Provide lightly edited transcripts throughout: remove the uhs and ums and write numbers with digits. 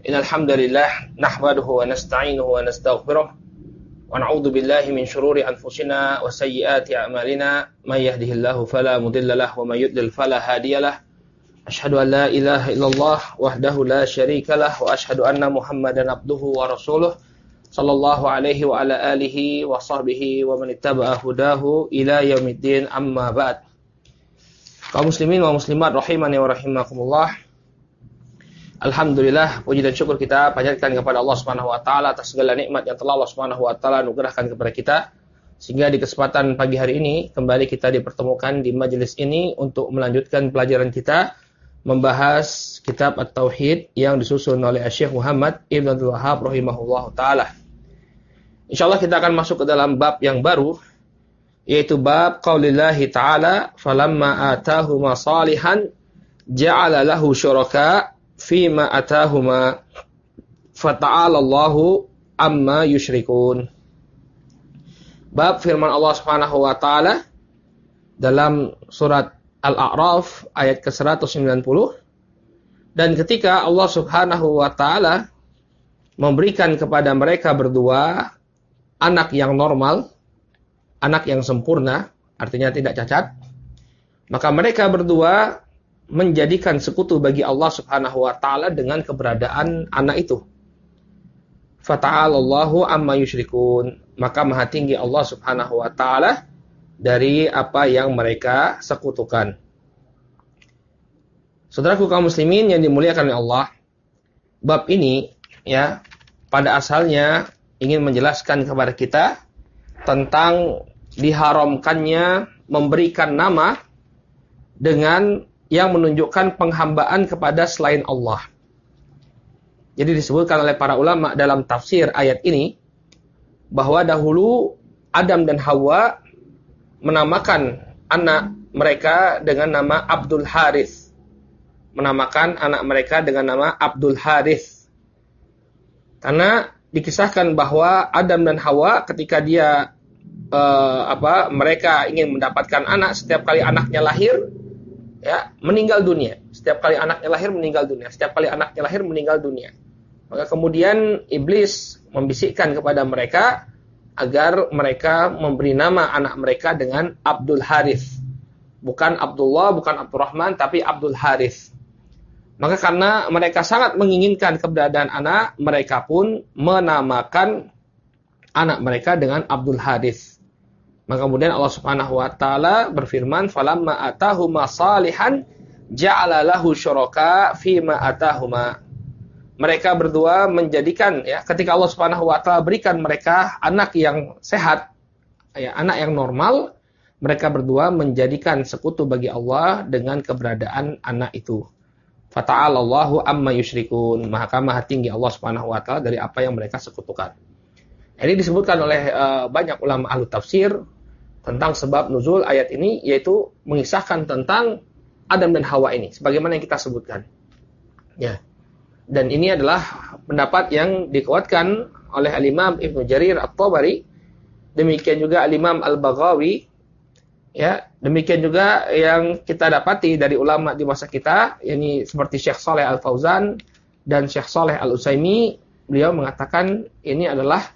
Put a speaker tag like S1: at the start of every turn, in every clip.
S1: Innal hamdalillah nahmaduhu wa nasta'inuhu wa nastaghfiruh wa na'udzu billahi min shururi anfusina wa sayyiati a'malina may yahdihillahu fala mudilla lahu wa may yudlil fala hadiyalah. Asyhadu an la ilaha illallah wahdahu la syarika lah wa asyhadu anna Muhammadan abduhu wa rasuluh sallallahu alaihi wa ala alihi wa sahbihi wa man ittaba'a hudahu ila yaumiddin, amma ba'd. Kaum muslimin wa muslimat rahimani wa rahimakumullah. Alhamdulillah, puji dan syukur kita panjatkan kepada Allah Subhanahu wa taala atas segala nikmat yang telah Allah Subhanahu wa taala anugerahkan kepada kita, sehingga di kesempatan pagi hari ini kembali kita dipertemukan di majelis ini untuk melanjutkan pelajaran kita membahas kitab At-Tauhid yang disusun oleh Syekh Muhammad Ibn Abdul Wahhab rahimahullahu taala. Insyaallah kita akan masuk ke dalam bab yang baru, yaitu bab qaulillahi ta'ala falamma atahuma salihan ja'ala lahu syuraka fima atahuma fata'ala Allahu amma yusyrikun. Bab firman Allah Subhanahu wa taala dalam surat Al-A'raf ayat ke-190, dan ketika Allah Subhanahu wa taala memberikan kepada mereka berdua anak yang normal, anak yang sempurna, artinya tidak cacat, maka mereka berdua menjadikan sekutu bagi Allah Subhanahu wa taala dengan keberadaan anak itu. Fata'ala Allahu amma yusyrikun, maka maha tinggi Allah Subhanahu wa taala dari apa yang mereka sekutukan. Saudaraku kaum muslimin yang dimuliakan oleh Allah, bab ini ya pada asalnya ingin menjelaskan kepada kita tentang diharamkannya memberikan nama dengan yang menunjukkan penghambaan kepada selain Allah. Jadi disebutkan oleh para ulama dalam tafsir ayat ini bahwa dahulu Adam dan Hawa menamakan anak mereka dengan nama Abdul Harith. Menamakan anak mereka dengan nama Abdul Harith. Karena dikisahkan bahwa Adam dan Hawa ketika mereka ingin mendapatkan anak, setiap kali anaknya lahir ya meninggal dunia. Setiap kali anaknya lahir meninggal dunia. Setiap kali anaknya lahir meninggal dunia. Maka kemudian iblis membisikkan kepada mereka agar mereka memberi nama anak mereka dengan Abdul Harith. Bukan Abdullah, bukan Abdurrahman, tapi Abdul Harith. Maka karena mereka sangat menginginkan keberadaan anak, mereka pun menamakan anak mereka dengan Abdul Harith. Maka kemudian Allah Subhanahu wa taala berfirman, "Falamma atahuma salihan ja'ala lahu syuraka fima atahuma." Mereka berdua menjadikan ya, ketika Allah Subhanahu wa taala berikan mereka anak yang sehat, ya, anak yang normal, mereka berdua menjadikan sekutu bagi Allah dengan keberadaan anak itu. Fata'ala Allahu amma yusyrikun. Maha tinggi Allah Subhanahu wa taala dari apa yang mereka sekutukan. Ini disebutkan oleh banyak ulama ahli tafsir tentang sebab nuzul ayat ini, yaitu mengisahkan tentang Adam dan Hawa ini, sebagaimana yang kita sebutkan. Ya. Dan ini adalah pendapat yang dikuatkan oleh Al-Imam Ibnu Jarir At-Tabari, demikian juga Al-Imam Al-Baghawi, ya, demikian juga yang kita dapati dari ulama di masa kita, yakni seperti Syekh Shalih Al-Fauzan dan Syekh Shalih Al-Utsaimin. Beliau mengatakan ini adalah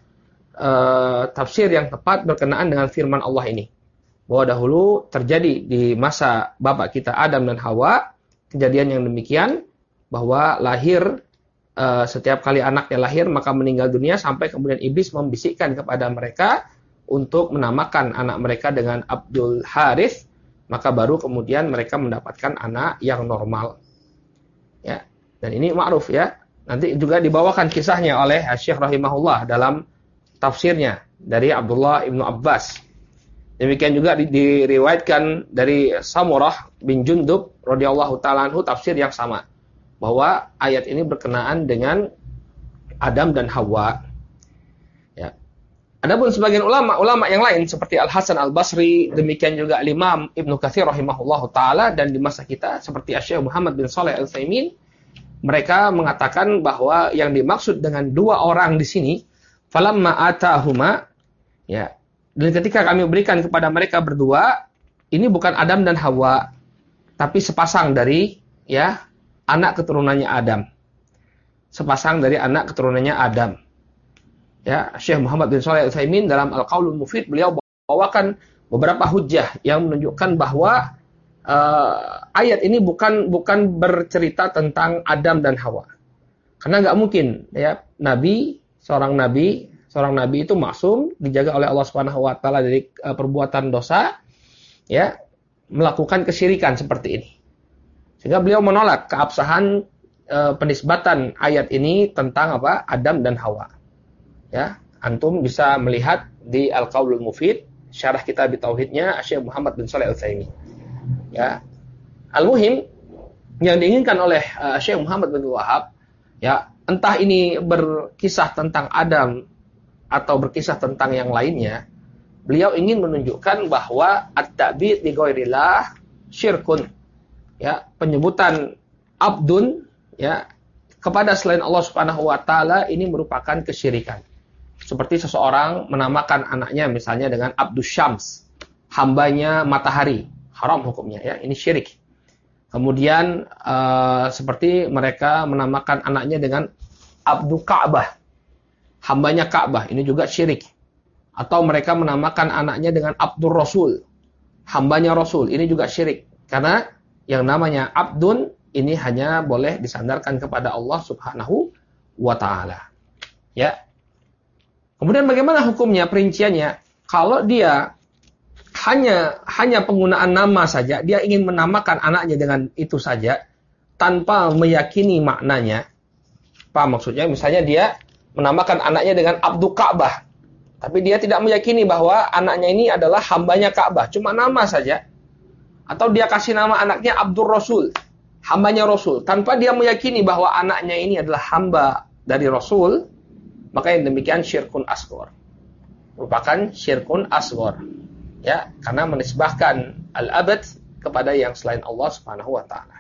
S1: tafsir yang tepat berkenaan dengan firman Allah ini, bahwa dahulu terjadi di masa bapak kita Adam dan Hawa kejadian yang demikian, bahwa lahir setiap kali anaknya lahir maka meninggal dunia, sampai kemudian iblis membisikkan kepada mereka untuk menamakan anak mereka dengan Abdul Harith, maka baru kemudian mereka mendapatkan anak yang normal. Ya, dan ini ma'ruf ya. Nanti juga dibawakan kisahnya oleh Syekh rahimahullah dalam tafsirnya dari Abdullah ibnu Abbas. Demikian juga diriwayatkan dari Samurah bin Jundub radhiyallahu taala anhu tafsir yang sama, bahwa ayat ini berkenaan dengan Adam dan Hawa. Ya. Adapun sebagian ulama yang lain seperti Al Hasan Al Basri, demikian juga Imam Ibnu Katsir rahimahullahu taala, dan di masa kita seperti Syekh Muhammad bin Shalih Al Utsaimin, mereka mengatakan bahwa yang dimaksud dengan dua orang di sini falamma atahuma, ya, dan ketika kami berikan kepada mereka berdua, ini bukan Adam dan Hawa, tapi sepasang dari ya anak keturunannya Adam. sepasang dari anak keturunannya Adam. Ya, Syekh Muhammad bin Shalih Al-Utsaimin dalam Al-Qaulul Mufid beliau bawakan beberapa hujjah yang menunjukkan bahwa ayat ini bukan bercerita tentang Adam dan Hawa. Karena nggak mungkin ya seorang nabi itu maksum, dijaga oleh Allah Subhanahu wa taala dari perbuatan dosa, ya, melakukan kesyirikan seperti ini. Sehingga beliau menolak keabsahan penisbatan ayat ini tentang Adam dan Hawa. Ya, antum bisa melihat di Al-Qaulul Mufid, syarah kitab tauhidnya Syekh Muhammad bin Shalih Al-Utsaimin. Ya. Al-muhim yang diinginkan oleh Syekh Muhammad bin Wahab, ya, entah ini berkisah tentang Adam atau berkisah tentang yang lainnya, beliau ingin menunjukkan bahwa at-ta'bid li ghairillah syirkun. Ya, penyebutan abdun, ya, kepada selain Allah Subhanahu wa taala ini merupakan kesyirikan. Seperti seseorang menamakan anaknya misalnya dengan Abdus Syams, hambanya matahari, haram hukumnya, ya, ini syirik. Kemudian seperti mereka menamakan anaknya dengan Abdu Ka'bah, hambanya Ka'bah, ini juga syirik. Atau mereka menamakan anaknya dengan Abdur Rasul, hambanya Rasul, ini juga syirik. Karena yang namanya Abdun ini hanya boleh disandarkan kepada Allah Subhanahu wa taala. Ya. Kemudian bagaimana hukumnya, perinciannya? Kalau dia hanya penggunaan nama saja, dia ingin menamakan anaknya dengan itu saja tanpa meyakini maknanya. Apa maksudnya? Misalnya dia menamakan anaknya dengan Abdu Ka'bah, tapi dia tidak meyakini bahwa anaknya ini adalah hambanya Ka'bah, cuma nama saja. Atau dia kasih nama anaknya Abdur Rasul, hambanya Rasul, tanpa dia meyakini bahwa anaknya ini adalah hamba dari Rasul, maka yang demikian syirkun asghar. Merupakan syirkun asghar. Ya, karena menisbahkan al-abad kepada yang selain Allah Subhanahu wa taala.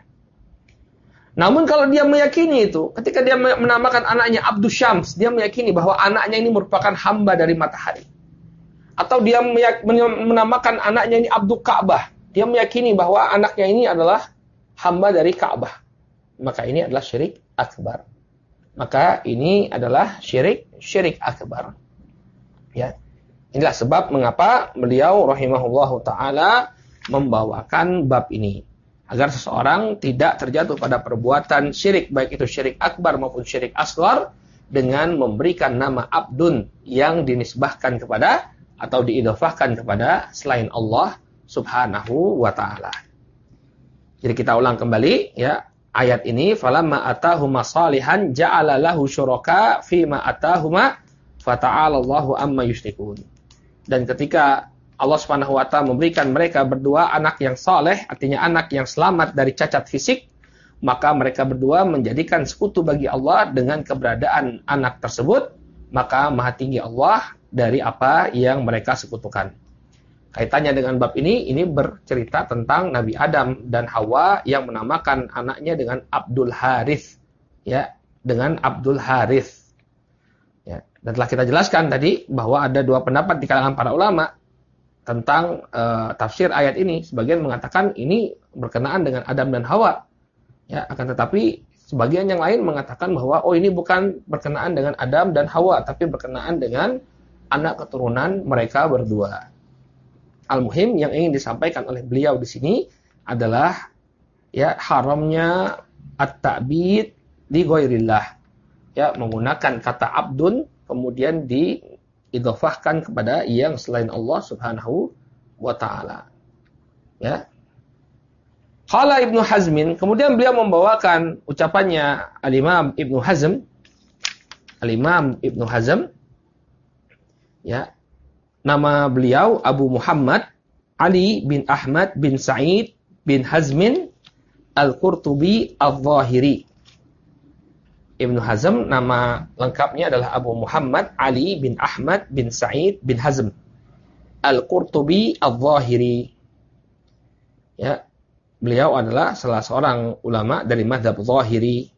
S1: Namun kalau dia meyakini itu, ketika dia menamakan anaknya Abdus Syams, dia meyakini bahwa anaknya ini merupakan hamba dari matahari. Atau dia menamakan anaknya ini Abdu Ka'bah, dia meyakini bahwa anaknya ini adalah hamba dari Ka'bah. Maka ini adalah syirik akbar. Maka ini adalah syirik akbar. Ya. Inilah sebab mengapa beliau rahimahullahu taala membawakan bab ini, agar seseorang tidak terjatuh pada perbuatan syirik, baik itu syirik akbar maupun syirik asghar, dengan memberikan nama abdun yang dinisbahkan kepada atau diidhafahkan kepada selain Allah Subhanahu wa taala. Jadi kita ulang kembali, ya. Ayat ini, falamma atahuma salihan ja'ala lahu syuraka fima atahuma fata'ala Allahu amma yusyrikun. Dan ketika Allah Subhanahu wa taala memberikan mereka berdua anak yang saleh, artinya anak yang selamat dari cacat fisik, maka mereka berdua menjadikan sekutu bagi Allah dengan keberadaan anak tersebut, maka Maha Tinggi Allah dari apa yang mereka sekutukan. Kaitannya dengan bab ini bercerita tentang Nabi Adam dan Hawa yang menamakan anaknya dengan Abdul Harith, ya, dengan Abdul Harith. Ya, dan telah kita jelaskan tadi bahwa ada dua pendapat di kalangan para ulama tentang tafsir ayat ini. Sebagian mengatakan ini berkenaan dengan Adam dan Hawa, ya, akan tetapi sebagian yang lain mengatakan bahwa ini bukan berkenaan dengan Adam dan Hawa, tapi berkenaan dengan anak keturunan mereka berdua. Al-muhim yang ingin disampaikan oleh beliau di sini adalah, ya, haramnya at-ta'bid li ghairillah, ya, menggunakan kata abdun kemudian diidhafahkan kepada yang selain Allah Subhanahu wa taala. Ya. Qala Ibnu Hazmin, kemudian beliau membawakan ucapannya Al-Imam Ibnu Hazm. Al-Imam Ibnu Hazm, ya, nama beliau Abu Muhammad Ali bin Ahmad bin Sa'id bin Hazmin Al-Qurtubi Al-Zahiri. Ibnu Hazm nama lengkapnya adalah Abu Muhammad Ali bin Ahmad bin Sa'id bin Hazm Al-Qurtubi Al-Zahiri. Ya, beliau adalah salah seorang ulama dari mazhab Zahiri.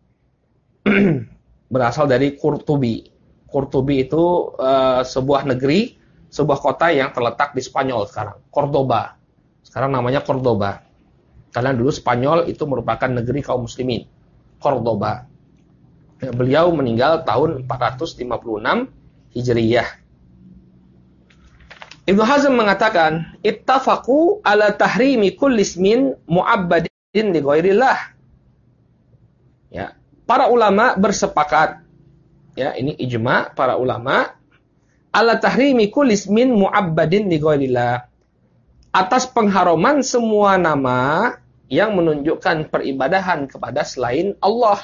S1: Berasal dari Qurtubi. Qurtubi itu sebuah negeri, sebuah kota yang terletak di Spanyol sekarang, Cordoba. Sekarang namanya Cordoba. Karena dulu Spanyol itu merupakan negeri kaum muslimin, Cordoba. Beliau meninggal tahun 456 Hijriyah. Ibnu Hazm mengatakan, ittafaqu ala tahrimi kulli ismin mu'abbadin li ghairillah. Ya, para ulama bersepakat, ya, ini ijma para ulama, ala tahrimi kulli ismin mu'abbadin li ghairillah. Atas pengharaman semua nama yang menunjukkan peribadahan kepada selain Allah.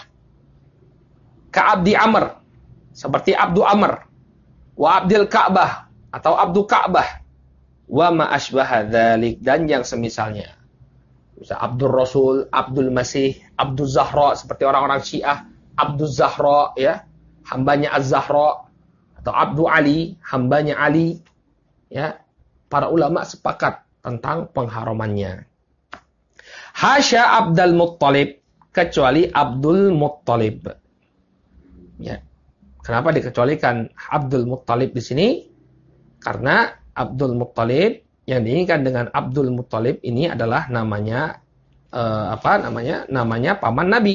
S1: Ka'abdi Amr, seperti Abdu Amr, wa Abdil Ka'bah, atau Abdu Ka'bah, wa ma asbaha dzalik, dan yang semisalnya. Bisa Abdul Rasul, Abdul Masih, Abdul Zahra, seperti orang-orang Syiah, Abdul Zahra, ya, hambanya Az-Zahra, atau Abdul Ali, hambanya Ali, ya. Para ulama sepakat tentang pengharamannya. Hasya Abdul Muttalib, kecuali Abdul Muttalib. Ya. Kenapa dikecualikan Abdul Muttalib di sini? Karena Abdul Muttalib yang diinginkan dengan Abdul Muttalib ini adalah namanya namanya paman Nabi.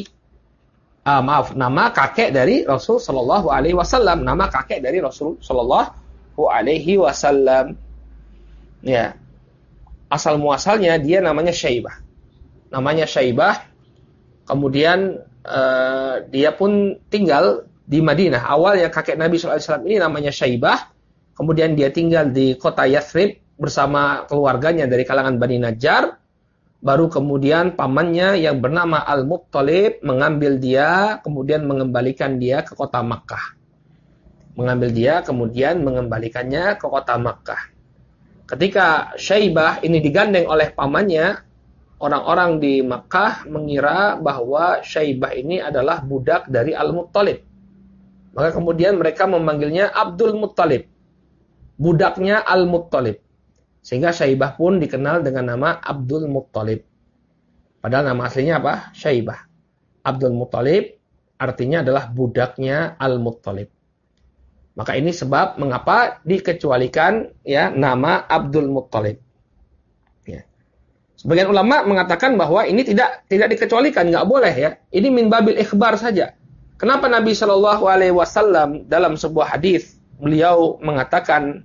S1: Nama kakek dari Rasul Shallallahu Alaihi Wasallam, nama kakek dari Rasul Shallallahu Alaihi Wasallam. Ya, asal muasalnya dia namanya Syaibah. Namanya Syaibah. Kemudian dia pun tinggal di Madinah. Awalnya kakek Nabi SAW ini namanya Syaibah. Kemudian dia tinggal di kota Yathrib bersama keluarganya dari kalangan Bani Najjar. Baru kemudian pamannya yang bernama Al-Muttalib mengambil dia, kemudian mengembalikan dia ke kota Makkah. Mengambil dia, kemudian mengembalikannya ke kota Makkah. Ketika Syaibah ini digandeng oleh pamannya, orang-orang di Makkah mengira bahwa Syaibah ini adalah budak dari Al-Muttalib. Maka kemudian mereka memanggilnya Abdul Muttalib, budaknya Al-Muttalib. Sehingga Syaibah pun dikenal dengan nama Abdul Muttalib. Padahal nama aslinya apa? Syaibah. Abdul Muttalib artinya adalah budaknya Al-Muttalib. Maka ini sebab mengapa dikecualikan ya nama Abdul Muttalib. Ya. Sebagian ulama mengatakan bahwa ini tidak dikecualikan, nggak boleh ya. Ini min babil ikhbar saja. Kenapa Nabi Shallallahu Alaihi Wasallam dalam sebuah hadis beliau mengatakan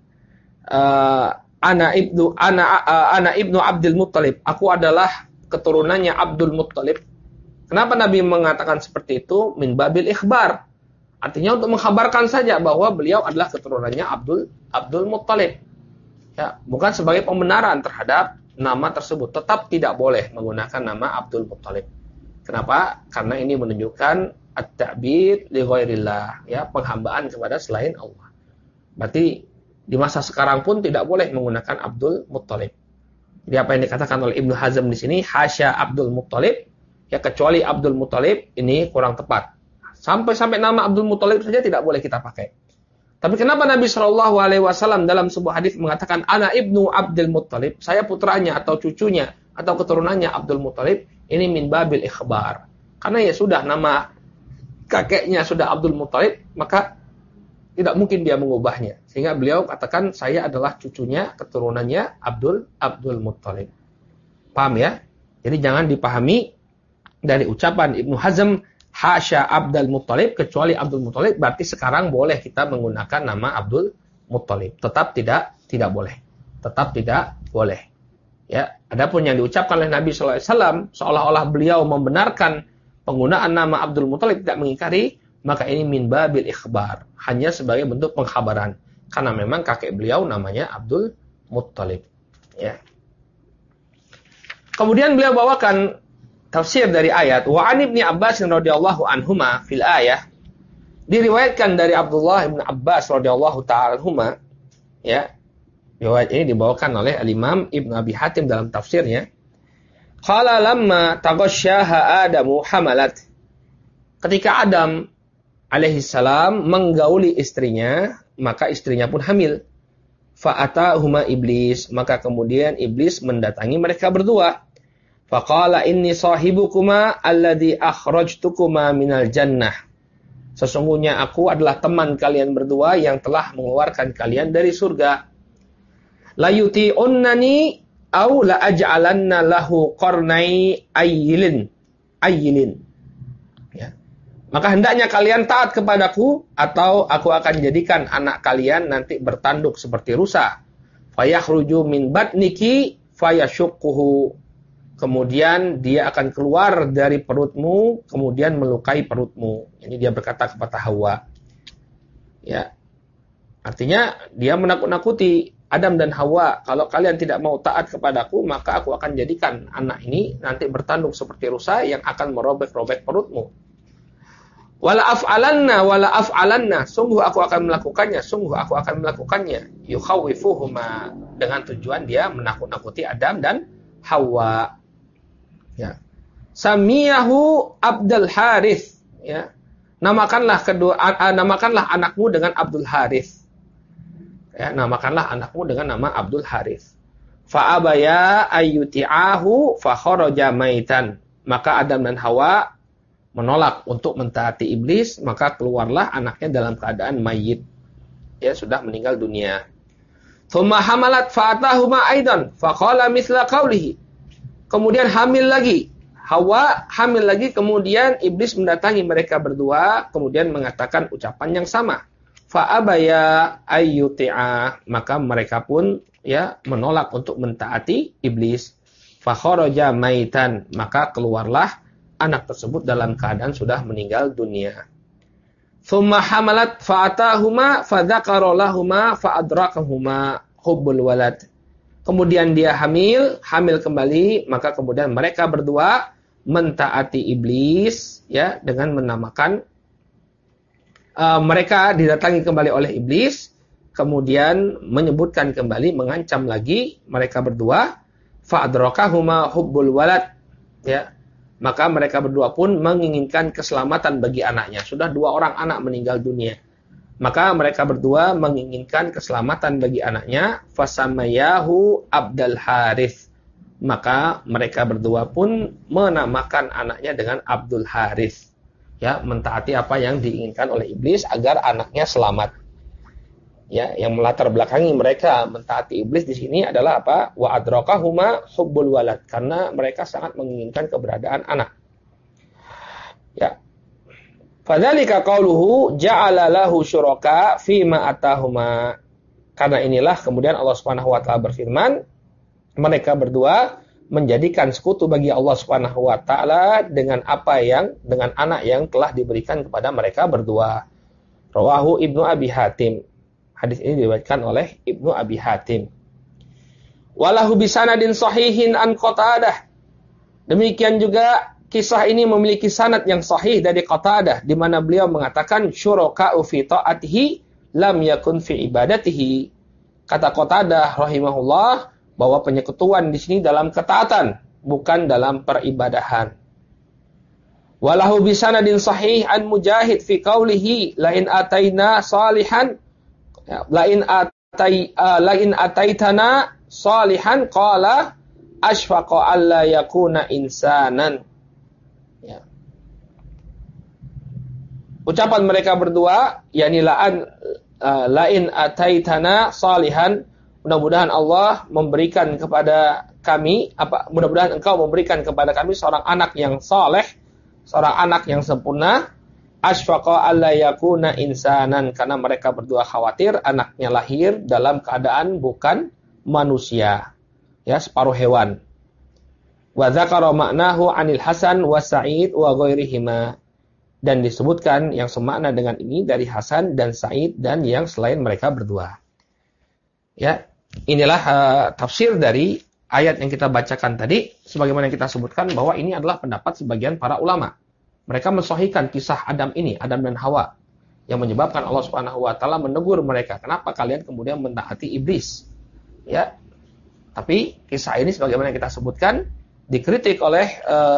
S1: ana ibnu Abdul Muttalib, aku adalah keturunannya Abdul Muttalib. Kenapa Nabi mengatakan seperti itu? Min babil ikhbar, artinya untuk mengkhabarkan saja bahwa beliau adalah keturunannya Abdul Muttalib. Ya, bukan sebagai pembenaran terhadap nama tersebut. Tetap tidak boleh menggunakan nama Abdul Muttalib. Kenapa? Karena ini menunjukkan at-ta'bid li ghairillah, ya, penghambaan kepada selain Allah. Berarti di masa sekarang pun tidak boleh menggunakan Abdul Muttalib. Jadi apa yang dikatakan oleh Ibnu Hazm di sini, hasya Abdul Muttalib, ya, kecuali Abdul Muttalib, ini kurang tepat. Sampai nama Abdul Muttalib saja tidak boleh kita pakai. Tapi kenapa Nabi Shallallahu Alaihi Wasallam dalam sebuah hadis mengatakan ana ibnu Abdul Muttalib, saya putranya atau cucunya atau keturunannya Abdul Muttalib, ini min babil ikhbar. Karena ya sudah nama kakeknya sudah Abdul Muttalib, maka tidak mungkin dia mengubahnya. Sehingga beliau katakan saya adalah cucunya, keturunannya Abdul Muttalib. Paham ya? Jadi jangan dipahami dari ucapan Ibnu Hazm hasya Abdul Muttalib, kecuali Abdul Muttalib berarti sekarang boleh kita menggunakan nama Abdul Muttalib. Tetap tidak boleh. Tetap tidak boleh. Ya, adapun yang diucapkan oleh Nabi sallallahu alaihi wasallam seolah-olah beliau membenarkan penggunaan nama Abdul Muttalib, tidak mengingkari, maka ini min babil ikhbar, hanya sebagai bentuk pengkhabaran, karena memang kakek beliau namanya Abdul Muttalib. Ya. Kemudian beliau bawakan tafsir dari ayat wa an ibni Abbas radhiyallahu anhuma fil ayah, diriwayatkan dari Abdullah bin Abbas radhiyallahu ta'ala anhuma, ya. Riwayat ini dibawakan oleh Al-Imam Ibnu Abi Hatim dalam tafsirnya. Qala lamma taghasyaha Adamu hamalat. Ketika Adam alaihi salam menggauli istrinya, maka istrinya pun hamil. Fa'atahuma iblis, maka kemudian iblis mendatangi mereka berdua. Faqala inni sahibukuma alladhi akhrajtukuma minal jannah. Sesungguhnya aku adalah teman kalian berdua yang telah mengeluarkan kalian dari surga. La yuti'unnani au la aj'alanna lahu qarnai ayyilin. Ya. Maka hendaknya kalian taat kepadaku, atau aku akan jadikan anak kalian nanti bertanduk seperti rusa. Fayakhruju min batniki fayashukkuhu. Kemudian dia akan keluar dari perutmu, kemudian melukai perutmu. Ini dia berkata kepada Hawa. Ya. Artinya dia menakut-nakuti Adam dan Hawa, kalau kalian tidak mau taat kepadaku, maka aku akan jadikan anak ini nanti bertanduk seperti rusa yang akan merobek-robek perutmu. Wala af'alanna, sungguh aku akan melakukannya, yukhawifuhuma, dengan tujuan dia menakut-nakuti Adam dan Hawa. Ya. Samiyahu Abdul Harith, ya. Namakanlah anakmu dengan Abdul Harith. Ya, namakanlah anakmu dengan nama Abdul Harith. Fa abaya ayyuti'ahu fa kharaja maitan. Maka Adam dan Hawa menolak untuk mentaati iblis, maka keluarlah anaknya dalam keadaan mayit. Ya, sudah meninggal dunia. Tsumma hamalat fa atahuma aidan fa qala mithla qawlihi. Kemudian hamil lagi. Hawa hamil lagi, kemudian iblis mendatangi mereka berdua, kemudian mengatakan ucapan yang sama. Fa abaya ayyuti'a, maka mereka pun ya menolak untuk mentaati iblis. Fa kharaja maitan, maka keluarlah anak tersebut dalam keadaan sudah meninggal dunia. Tsumma hamalat fa atahuma fa dzakara lahumā fa adrakahuma hubbul walad. Kemudian dia hamil kembali, maka kemudian mereka berdua mentaati iblis ya dengan menamakan mereka didatangi kembali oleh iblis, kemudian menyebutkan kembali, mengancam lagi mereka berdua, fa'adrakahuma hubbul walad, ya. Maka mereka berdua pun menginginkan keselamatan bagi anaknya. Sudah 2 orang anak meninggal dunia. Maka mereka berdua menginginkan keselamatan bagi anaknya, fasamayahu Abdul Harith. Maka mereka berdua pun menamakan anaknya dengan Abdul Harith. Ya, mentaati apa yang diinginkan oleh iblis agar anaknya selamat. Ya, yang melatar belakangi mereka mentaati iblis di sini adalah apa? Wa adrakahuma hubbul walad, karena mereka sangat menginginkan keberadaan anak. Ya. Fadzalika qauluhu ja'ala lahu syuraka fima atahuma. Karena inilah kemudian Allah Subhanahu wa taala berfirman, mereka berdua menjadikan sekutu bagi Allah Subhanahu wa taala dengan anak yang telah diberikan kepada mereka berdua. Rawahu Ibnu Abi Hatim. Hadis ini diriwayatkan oleh Ibnu Abi Hatim. Walahu bisanadin sahihin an Qatadah. Demikian juga kisah ini memiliki sanad yang sahih dari Qatadah, di mana beliau mengatakan syuraka'u fi ta'atihi lam yakun fi ibadatihi. Kata Qatadah rahimahullah bahwa penyekutuan di sini dalam ketaatan, bukan dalam peribadahan. Walahu bisanadin sahih an Mujahid fi qaulihi lain ataina salihan lain ataitana salihan qala asfaqa alla yakuna insanan. Ya. Ucapan mereka berdua yakni lain ataitana salihan, mudah-mudahan Allah memberikan kepada kami, mudah-mudahan engkau memberikan kepada kami seorang anak yang saleh, seorang anak yang sempurna. Asfaqa alla yakuna insanan, karena mereka berdua khawatir anaknya lahir dalam keadaan bukan manusia, ya, separuh hewan. Wa dzakara ma'nahu 'anil Hasan wa Sa'id wa ghairihima, dan disebutkan yang semakna dengan ini dari Hasan dan Sa'id dan yang selain mereka berdua. Ya, inilah tafsir dari ayat yang kita bacakan tadi, sebagaimana yang kita sebutkan bahwa ini adalah pendapat sebagian para ulama. Mereka mensahihkan kisah Adam dan Hawa, yang menyebabkan Allah Subhanahu wa taala menegur mereka, kenapa kalian kemudian mentaati iblis? Ya. Tapi kisah ini sebagaimana yang kita sebutkan dikritik oleh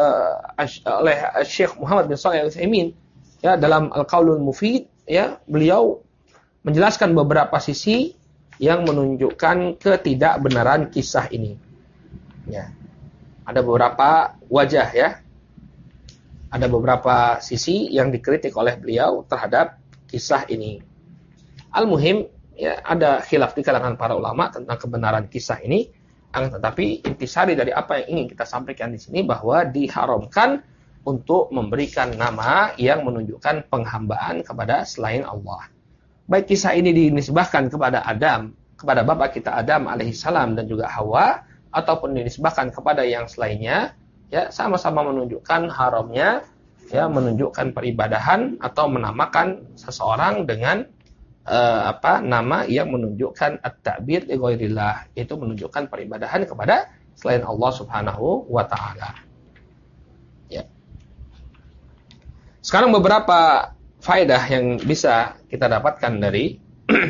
S1: Syekh Muhammad bin Shalih Al-Utsaimin, ya, dalam Al-Qaulul Mufid, ya, beliau menjelaskan beberapa sisi yang menunjukkan ketidakbenaran kisah ini. Ya. Ada beberapa wajah, ya. Ada beberapa sisi yang dikritik oleh beliau terhadap kisah ini. Al-Muhim, ya, ada khilaf di kalangan para ulama tentang kebenaran kisah ini. Tetapi intisari dari apa yang ingin kita sampaikan di sini bahwa diharamkan untuk memberikan nama yang menunjukkan penghambaan kepada selain Allah. Baik kisah ini dinisbahkan kepada Adam, kepada bapak kita Adam alaihissalam dan juga Hawa, ataupun dinisbahkan kepada yang selainnya, ya sama-sama menunjukkan haramnya, ya menunjukkan peribadahan atau menamakan seseorang dengan nama yang menunjukkan at-ta'bir li ghairillah, itu menunjukkan peribadahan kepada selain Allah Subhanahu wa taala. Ya. Sekarang beberapa faedah yang bisa kita dapatkan dari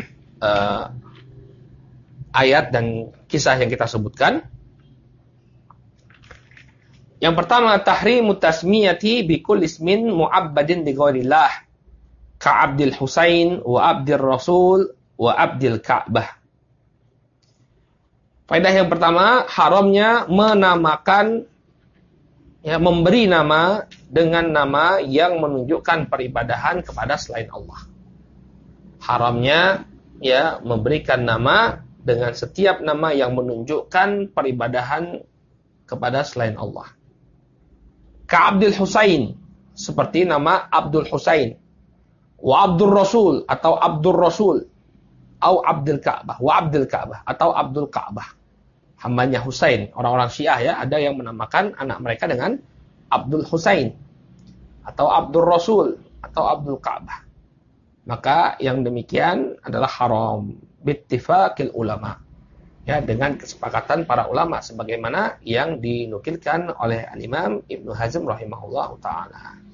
S1: ayat dan kisah yang kita sebutkan. Yang pertama, tahrimu tasmiyati bi kulli ismin mu'abbadin li ghairillah ka Abdul Husain wa Abdul Rasul wa Abdul Ka'bah. Faedah yang pertama, haramnya menamakan, ya, memberi nama dengan nama yang menunjukkan peribadahan kepada selain Allah. Haramnya, ya, memberikan nama dengan setiap nama yang menunjukkan peribadahan kepada selain Allah. Ka Abdul Husain, seperti nama Abdul Husain. Wa Abdul Rasul atau Abdul Rasul, atau Abdul Ka'bah, wa Abdul Ka'bah atau Abdul Ka'bah. Hambanya Husain. Orang-orang Syiah, ya, ada yang menamakan anak mereka dengan Abdul Husain atau Abdul Rasul atau Abdul Ka'bah. Maka yang demikian adalah haram bittifaqil ulama. Ya, dengan kesepakatan para ulama sebagaimana yang dinukilkan oleh Al-Imam Ibnu Hazm rahimahullahu taala.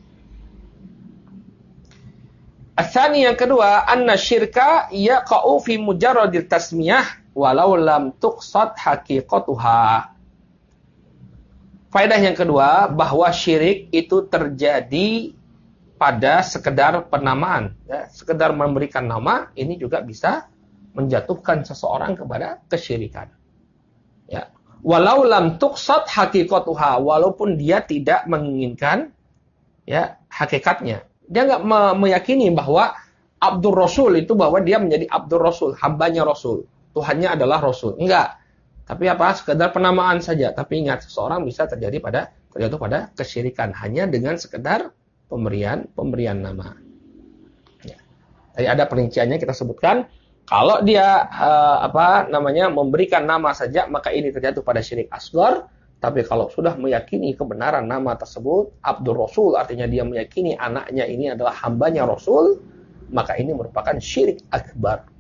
S1: Asani, yang kedua, anna syirka yaqa'u fi mujarradil tasmiyah walau lam tuqsad haqiqatuha. Faedah yang kedua, bahwa syirik itu terjadi pada sekedar penamaan, ya, sekedar memberikan nama, ini juga bisa menjatuhkan seseorang kepada kesyirikan. Ya, walau lam tuqsad haqiqatuha, walaupun dia tidak menginginkan, ya, hakikatnya. Dia nggak meyakini bahwa Abdul Rasul itu bahwa dia menjadi Abdul Rasul, hambanya Rasul, Tuhannya adalah Rasul. Enggak. Tapi apa? Sekedar penamaan saja. Tapi ingat, seseorang bisa terjatuh pada kesyirikan hanya dengan sekedar pemberian nama. Ya. Tadi ada perinciannya kita sebutkan. Kalau dia memberikan nama saja, maka ini terjatuh pada syirik asghar. Tapi kalau sudah meyakini kebenaran nama tersebut, Abdul Rasul, artinya dia meyakini anaknya ini adalah hambanya Rasul, maka ini merupakan syirik akbar.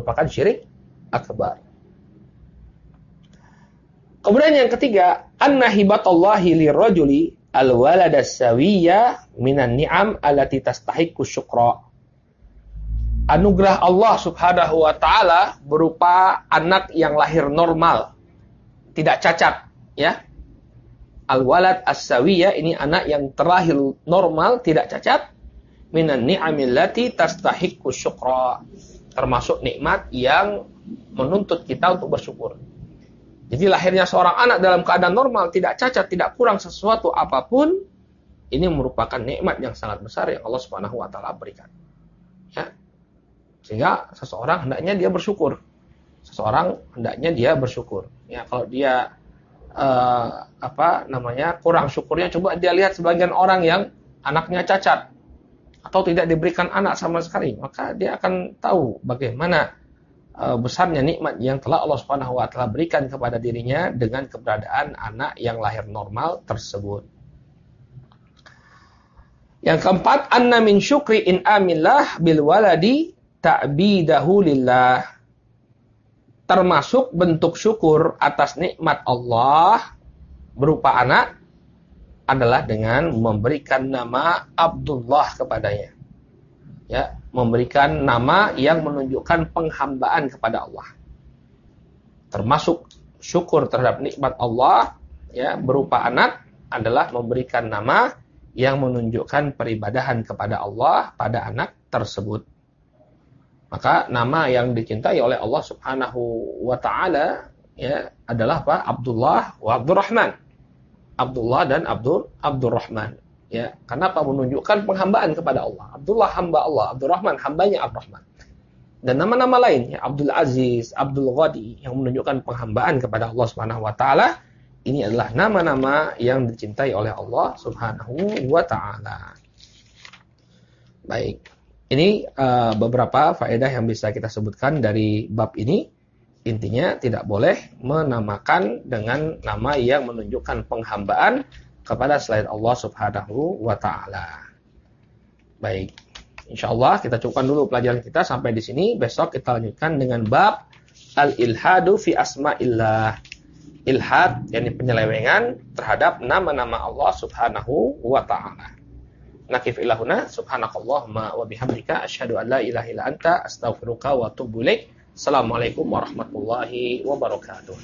S1: Kemudian yang ketiga, anna hibatallahi lirrajuli al-walada sawiyya minan ni'am allati tastahiqqu syukra. Anugerah Allah Subhanahu wa taala berupa anak yang lahir normal, tidak cacat, ya. Al-walad as-sawiyya, ini anak yang terlahir normal, tidak cacat, minan ni'amil lati tastahiqqu syukra, termasuk nikmat yang menuntut kita untuk bersyukur. Jadi lahirnya seorang anak dalam keadaan normal, tidak cacat, tidak kurang sesuatu apapun, ini merupakan nikmat yang sangat besar yang Allah Subhanahu wa taala berikan. Ya. Sehingga seseorang hendaknya dia bersyukur. Ya, kalau dia kurang syukurnya, coba dia lihat sebagian orang yang anaknya cacat atau tidak diberikan anak sama sekali, maka dia akan tahu bagaimana besarnya nikmat yang telah Allah Subhanahu wa taala berikan kepada dirinya dengan keberadaan anak yang lahir normal tersebut. Yang keempat, anna min syukri in amillah bil waladi ta'bidahu lillah. Termasuk bentuk syukur atas nikmat Allah berupa anak adalah dengan memberikan nama Abdullah kepadanya. Ya, memberikan nama yang menunjukkan penghambaan kepada Allah. Termasuk syukur terhadap nikmat Allah, ya, berupa anak adalah memberikan nama yang menunjukkan peribadahan kepada Allah pada anak tersebut. Maka nama yang dicintai oleh Allah Subhanahu wa taala, ya, adalah apa? Abdullah wa Abdurrahman. Abdullah dan Abdurrahman. Ya, kenapa? Menunjukkan penghambaan kepada Allah. Abdullah hamba Allah, Abdurrahman hambanya Abdurrahman. Dan nama-nama lain, ya, Abdul Aziz, Abdul Ghani, yang menunjukkan penghambaan kepada Allah Subhanahu wa taala, ini adalah nama-nama yang dicintai oleh Allah Subhanahu wa taala. Baik. Ini beberapa faedah yang bisa kita sebutkan dari bab ini. Intinya tidak boleh menamakan dengan nama yang menunjukkan penghambaan kepada selain Allah Subhanahu wa taala. Baik. Insyaallah kita cukupkan dulu pelajaran kita sampai di sini. Besok kita lanjutkan dengan bab al-ilhadu fi asma'illah. Ilhad, yakni penyelewengan terhadap nama-nama Allah Subhanahu wa taala. Nakif ilahuna subhanakallahumma wa bihamdika asyhadu an la ilaha illa anta astaghfiruka wa atubu ilaik. Assalamualaikum warahmatullahi wabarakatuh.